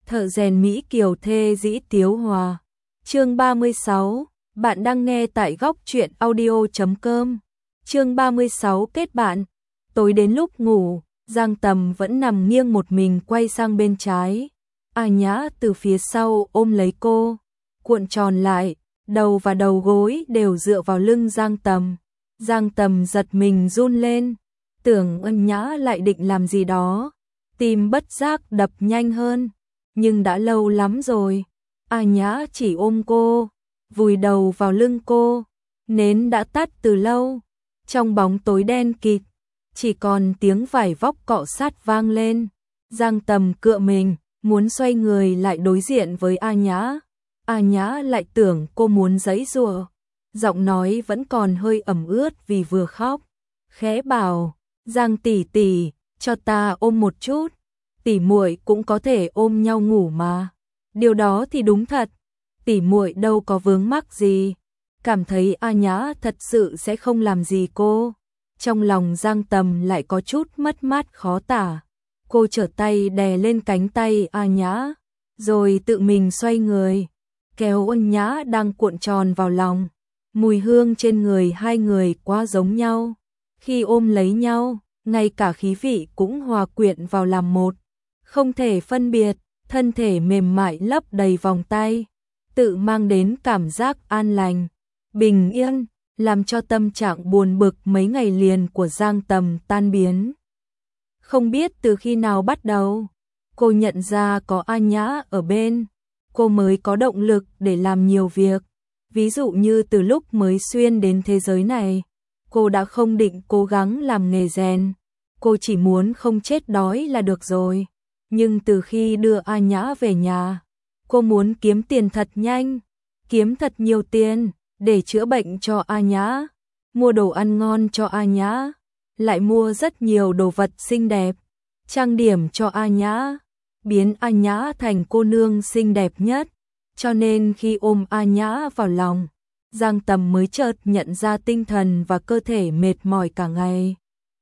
Thợ rèn Mỹ Kiều thê dĩ tiếu hòa. Chương 36, bạn đang nghe tại góc truyện audio.com. Chương 36 kết bạn. Tối đến lúc ngủ, Giang Tầm vẫn nằm nghiêng một mình quay sang bên trái. A Nhã từ phía sau ôm lấy cô, cuộn tròn lại, đầu và đầu gối đều dựa vào lưng Giang Tầm. Giang Tầm giật mình run lên, tưởng Ân Nhã lại định làm gì đó, tim bất giác đập nhanh hơn, nhưng đã lâu lắm rồi. A Nhã chỉ ôm cô, vùi đầu vào lưng cô, nến đã tắt từ lâu, trong bóng tối đen kịt, chỉ còn tiếng vải vóc cọ sát vang lên. Giang Tầm cựa mình, muốn xoay người lại đối diện với A Nhã. A Nhã lại tưởng cô muốn giãy giụa, giọng nói vẫn còn hơi ẩm ướt vì vừa khóc, khẽ bảo: "Giang tỷ tỷ, cho ta ôm một chút, tỷ muội cũng có thể ôm nhau ngủ mà." Điều đó thì đúng thật, tỷ muội đâu có vướng mắc gì. Cảm thấy A Nhã thật sự sẽ không làm gì cô, trong lòng Giang Tầm lại có chút mất mát khó tả. Cô trở tay đè lên cánh tay A Nhã, rồi tự mình xoay người, kéo Ân Nhã đang cuộn tròn vào lòng. Mùi hương trên người hai người quá giống nhau, khi ôm lấy nhau, ngay cả khí vị cũng hòa quyện vào làm một, không thể phân biệt. Thân thể mềm mại lấp đầy vòng tay, tự mang đến cảm giác an lành, bình yên, làm cho tâm trạng buồn bực mấy ngày liền của Giang Tầm tan biến. Không biết từ khi nào bắt đầu, cô nhận ra có A Nhã ở bên, cô mới có động lực để làm nhiều việc. Ví dụ như từ lúc mới xuyên đến thế giới này, cô đã không định cố gắng làm nghề rèn, cô chỉ muốn không chết đói là được rồi. Nhưng từ khi đưa A Nhã về nhà, cô muốn kiếm tiền thật nhanh, kiếm thật nhiều tiền để chữa bệnh cho A Nhã, mua đồ ăn ngon cho A Nhã, lại mua rất nhiều đồ vật xinh đẹp, trang điểm cho A Nhã, biến A Nhã thành cô nương xinh đẹp nhất. Cho nên khi ôm A Nhã vào lòng, Giang Tầm mới chợt nhận ra tinh thần và cơ thể mệt mỏi cả ngày,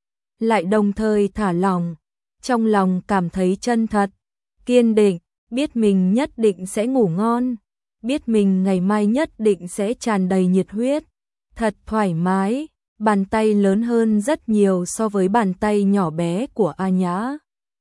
lại đồng thời thả lỏng. Trong lòng cảm thấy chân thật, kiên định, biết mình nhất định sẽ ngủ ngon, biết mình ngày mai nhất định sẽ tràn đầy nhiệt huyết, thật thoải mái. Bàn tay lớn hơn rất nhiều so với bàn tay nhỏ bé của A Nhã,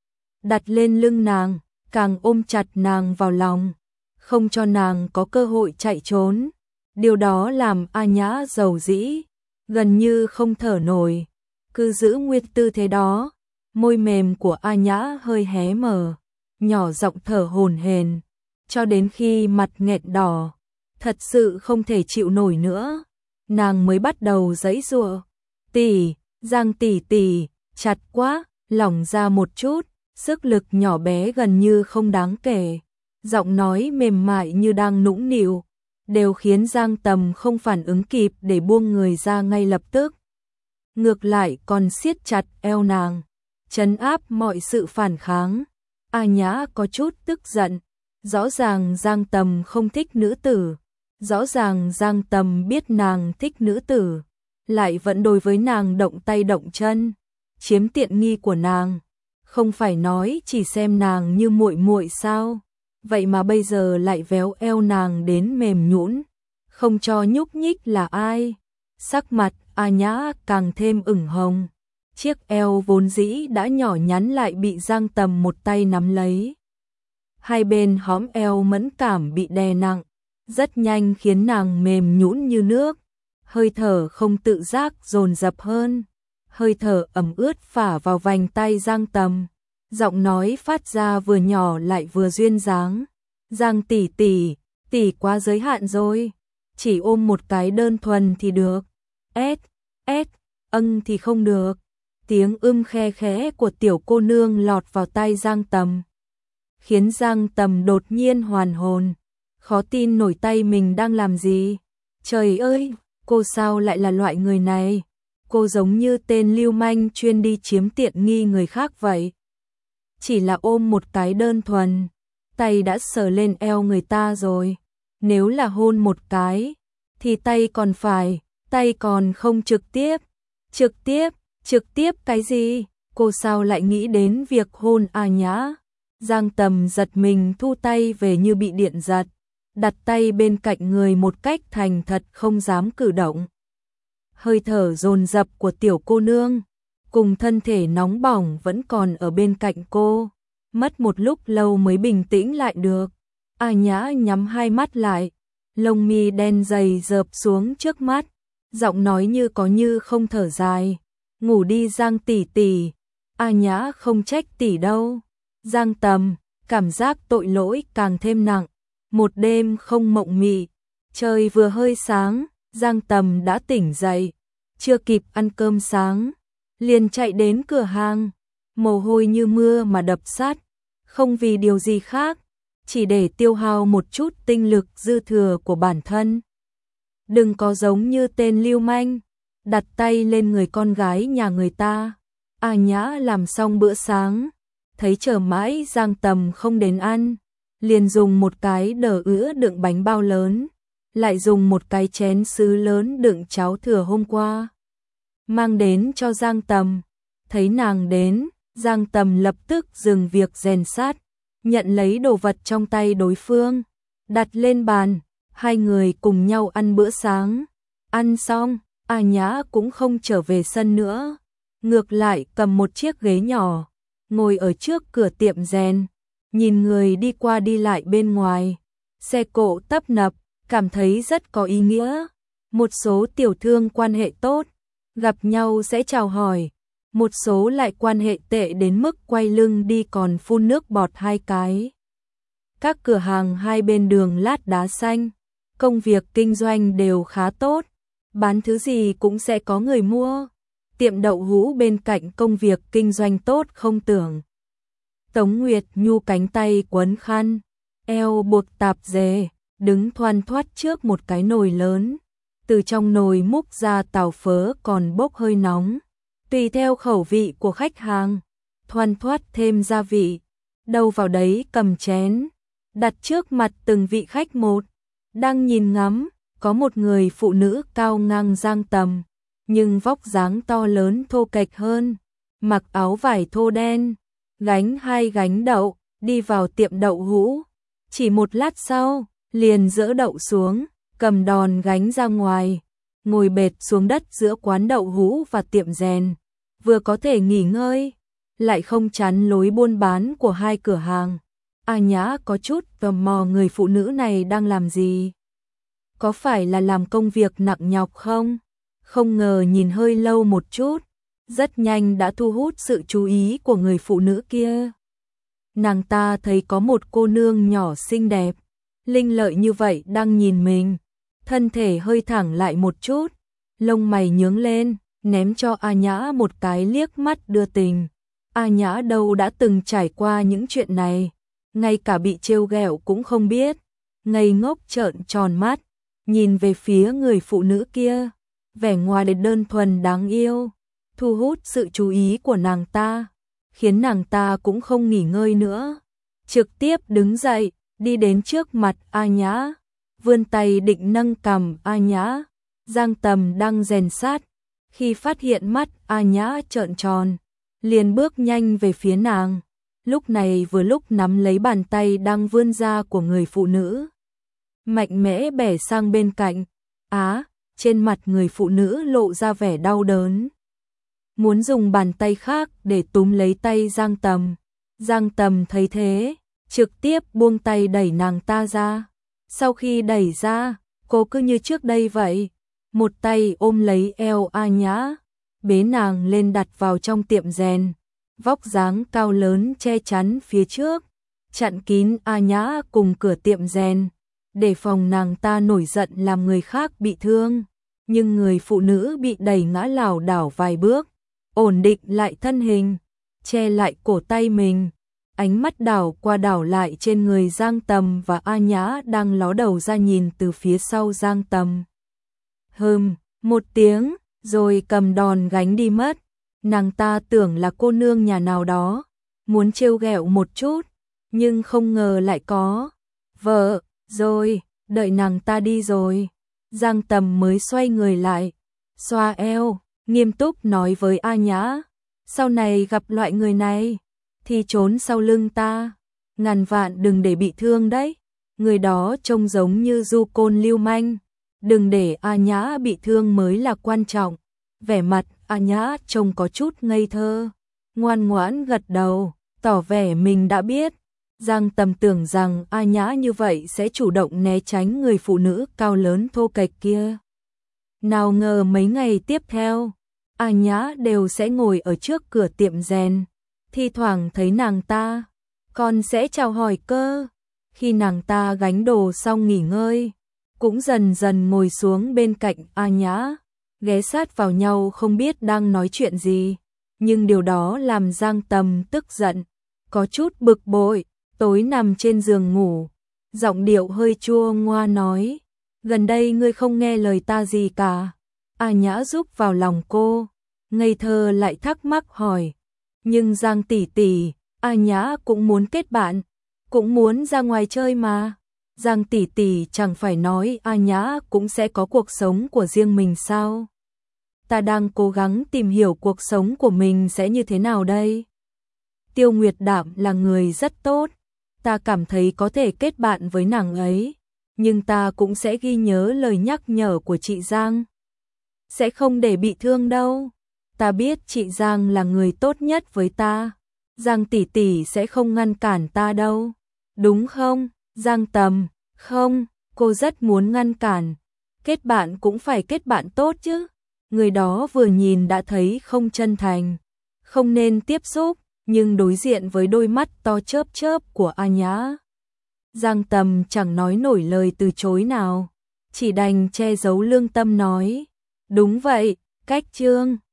đặt lên lưng nàng, càng ôm chặt nàng vào lòng, không cho nàng có cơ hội chạy trốn. Điều đó làm A Nhã dầu dĩ, gần như không thở nổi, cứ giữ nguyên tư thế đó. Môi mềm của A Nhã hơi hé mở, nhỏ giọng thở hổn hển, cho đến khi mặt nghẹn đỏ, thật sự không thể chịu nổi nữa, nàng mới bắt đầu giãy giụa. "Tỷ, Giang tỷ tỷ, chặt quá, lỏng ra một chút." Sức lực nhỏ bé gần như không đáng kể, giọng nói mềm mại như đang nũng nịu, đều khiến Giang Tầm không phản ứng kịp để buông người ra ngay lập tức. Ngược lại còn siết chặt eo nàng, trấn áp mọi sự phản kháng. A Nhã có chút tức giận, rõ ràng Giang Tầm không thích nữ tử, rõ ràng Giang Tầm biết nàng thích nữ tử, lại vẫn đối với nàng động tay động chân, chiếm tiện nghi của nàng. Không phải nói chỉ xem nàng như muội muội sao? Vậy mà bây giờ lại véo eo nàng đến mềm nhũn, không cho nhúc nhích là ai? Sắc mặt A Nhã càng thêm ửng hồng. Chiếc eo vốn dĩ đã nhỏ nhắn lại bị Giang Tầm một tay nắm lấy. Hai bên hõm eo mẫn cảm bị đè nặng, rất nhanh khiến nàng mềm nhũn như nước. Hơi thở không tự giác dồn dập hơn, hơi thở ẩm ướt phả vào vành tay Giang Tầm. Giọng nói phát ra vừa nhỏ lại vừa duyên dáng. "Giang tỷ tỷ, tỷ quá giới hạn rồi, chỉ ôm một cái đơn thuần thì được. Thì không được." Tiếng khe khẽ của tiểu cô nương lọt vào tai Giang Tầm, khiến Giang Tầm đột nhiên hoàn hồn, khó tin nổi tay mình đang làm gì. Trời ơi, cô sao lại là loại người này? Cô giống như tên lưu manh chuyên đi chiếm tiện nghi người khác vậy. Chỉ là ôm một cái đơn thuần, tay đã sờ lên eo người ta rồi. Nếu là hôn một cái, thì tay còn không trực tiếp. Trực tiếp cái gì? Cô sao lại nghĩ đến việc hôn A Nhã? Giang Tầm giật mình thu tay về như bị điện giật, đặt tay bên cạnh người một cách thành thật không dám cử động. Hơi thở dồn dập của tiểu cô nương, cùng thân thể nóng bỏng vẫn còn ở bên cạnh cô, mất một lúc lâu mới bình tĩnh lại được. A Nhã nhắm hai mắt lại, lông mi đen dày dợp xuống trước mắt, giọng nói như có như không thở dài. Ngủ đi Giang tỷ tỷ. A Nhã không trách tỷ đâu. Giang Tầm, cảm giác tội lỗi càng thêm nặng. Một đêm không mộng mị, trời vừa hơi sáng, Giang Tầm đã tỉnh dậy, chưa kịp ăn cơm sáng, liền chạy đến cửa hàng, mồ hôi như mưa mà đập sát, không vì điều gì khác, chỉ để tiêu hao một chút tinh lực dư thừa của bản thân. Đừng có giống như tên lưu manh, đặt tay lên người con gái nhà người ta. A Nhã làm xong bữa sáng, thấy chờ mãi Giang Tầm không đến ăn, liền dùng một cái đờ ứa đựng bánh bao lớn, lại dùng một cái chén sứ lớn đựng cháo thừa hôm qua, mang đến cho Giang Tầm. Thấy nàng đến, Giang Tầm lập tức dừng việc rèn sát, nhận lấy đồ vật trong tay đối phương, đặt lên bàn, hai người cùng nhau ăn bữa sáng. Ăn xong, A Nhã cũng không trở về sân nữa, ngược lại cầm một chiếc ghế nhỏ, ngồi ở trước cửa tiệm rèn, nhìn người đi qua đi lại bên ngoài, xe cộ tấp nập, cảm thấy rất có ý nghĩa. Một số tiểu thương quan hệ tốt, gặp nhau sẽ chào hỏi, một số lại quan hệ tệ đến mức quay lưng đi còn phun nước bọt hai cái. Các cửa hàng hai bên đường lát đá xanh, công việc kinh doanh đều khá tốt, bán thứ gì cũng sẽ có người mua. Tiệm đậu hũ bên cạnh công việc kinh doanh tốt không tưởng. Tống Nguyệt Nhu cánh tay quấn khăn, eo buộc tạp dề, đứng thoăn thoắt trước một cái nồi lớn. Từ trong nồi múc ra tàu phớ còn bốc hơi nóng. Tùy theo khẩu vị của khách hàng, thoăn thoắt thêm gia vị, đâu vào đấy cầm chén, đặt trước mặt từng vị khách một. Đang nhìn ngắm, có một người phụ nữ cao ngang Giang Tầm, nhưng vóc dáng to lớn thô kệch hơn, mặc áo vải thô đen, gánh hai gánh đậu, đi vào tiệm đậu hũ. Chỉ một lát sau, liền dỡ đậu xuống, cầm đòn gánh ra ngoài, ngồi bệt xuống đất giữa quán đậu hũ và tiệm rèn, vừa có thể nghỉ ngơi, lại không chắn lối buôn bán của hai cửa hàng. A Nhã có chút tò mò người phụ nữ này đang làm gì. Có phải là làm công việc nặng nhọc không? Không ngờ nhìn hơi lâu một chút, rất nhanh đã thu hút sự chú ý của người phụ nữ kia. Nàng ta thấy có một cô nương nhỏ xinh đẹp, linh lợi như vậy đang nhìn mình, thân thể hơi thẳng lại một chút, lông mày nhướng lên, ném cho A Nhã một cái liếc mắt đưa tình. A Nhã đâu đã từng trải qua những chuyện này, ngay cả bị trêu ghẹo cũng không biết, ngây ngốc trợn tròn mắt, nhìn về phía người phụ nữ kia, vẻ ngoài đơn thuần đáng yêu, thu hút sự chú ý của nàng ta, khiến nàng ta cũng không nghỉ ngơi nữa, trực tiếp đứng dậy, đi đến trước mặt A Nhã, vươn tay định nâng cằm A Nhã. Giang Tầm đang rèn sát, khi phát hiện mắt A Nhã trợn tròn, liền bước nhanh về phía nàng, lúc này vừa lúc nắm lấy bàn tay đang vươn ra của người phụ nữ, mạnh mẽ bẻ sang bên cạnh. Trên mặt người phụ nữ lộ ra vẻ đau đớn, muốn dùng bàn tay khác để túm lấy tay Giang Tầm. Giang Tầm thấy thế, trực tiếp buông tay đẩy nàng ta ra. Sau khi đẩy ra, cô cứ như trước đây vậy, một tay ôm lấy eo A Nhã, bế nàng lên đặt vào trong tiệm rèn, vóc dáng cao lớn che chắn phía trước, chặn kín A Nhã cùng cửa tiệm rèn, để phòng nàng ta nổi giận làm người khác bị thương. Nhưng người phụ nữ bị đẩy ngã lảo đảo vài bước, ổn định lại thân hình, che lại cổ tay mình, ánh mắt đảo qua đảo lại trên người Giang Tầm và A Nhã đang ló đầu ra nhìn từ phía sau Giang Tầm. Một tiếng, rồi cầm đòn gánh đi mất. Nàng ta tưởng là cô nương nhà nào đó, muốn trêu ghẹo một chút, nhưng không ngờ lại có vợ rồi. Đợi nàng ta đi rồi, Giang Tầm mới xoay người lại, xoa eo, nghiêm túc nói với A Nhã, sau này gặp loại người này thì trốn sau lưng ta. ngàn vạn đừng để bị thương đấy. Người đó trông giống như du côn lưu manh, đừng để A Nhã bị thương mới là quan trọng. Vẻ mặt A Nhã trông có chút ngây thơ, ngoan ngoãn gật đầu, tỏ vẻ mình đã biết. Giang Tầm tưởng rằng A Nhã như vậy sẽ chủ động né tránh người phụ nữ cao lớn thô kệch kia. Nào ngờ mấy ngày tiếp theo, A Nhã đều sẽ ngồi ở trước cửa tiệm rèn, thi thoảng thấy nàng ta, còn sẽ chào hỏi cơ. Khi nàng ta gánh đồ xong nghỉ ngơi, cũng dần dần ngồi xuống bên cạnh A Nhã, ghé sát vào nhau không biết đang nói chuyện gì. Nhưng điều đó làm Giang Tầm tức giận, có chút bực bội. Tối nằm trên giường ngủ, giọng điệu hơi chua ngoa nói, gần đây ngươi không nghe lời ta gì cả. A Nhã giúp vào lòng cô, ngây thơ lại thắc mắc hỏi, nhưng Giang tỷ tỷ, A Nhã cũng muốn kết bạn, cũng muốn ra ngoài chơi mà. Giang tỷ tỷ chẳng phải nói A Nhã cũng sẽ có cuộc sống của riêng mình sao? Ta đang cố gắng tìm hiểu cuộc sống của mình sẽ như thế nào đây. Tiêu Nguyệt Đạm là người rất tốt, ta cảm thấy có thể kết bạn với nàng ấy, nhưng ta cũng sẽ ghi nhớ lời nhắc nhở của chị Giang. Sẽ không để bị thương đâu. Ta biết chị Giang là người tốt nhất với ta. Giang tỷ tỷ sẽ không ngăn cản ta đâu. Đúng không, Giang Tầm? Không, cô rất muốn ngăn cản. Kết bạn cũng phải kết bạn tốt chứ. Người đó vừa nhìn đã thấy không chân thành, không nên tiếp xúc. Nhưng đối diện với đôi mắt to chớp chớp của A Nhã, Giang Tầm chẳng nói nổi lời từ chối nào, chỉ đành che giấu lương tâm nói, đúng vậy, cách Trương.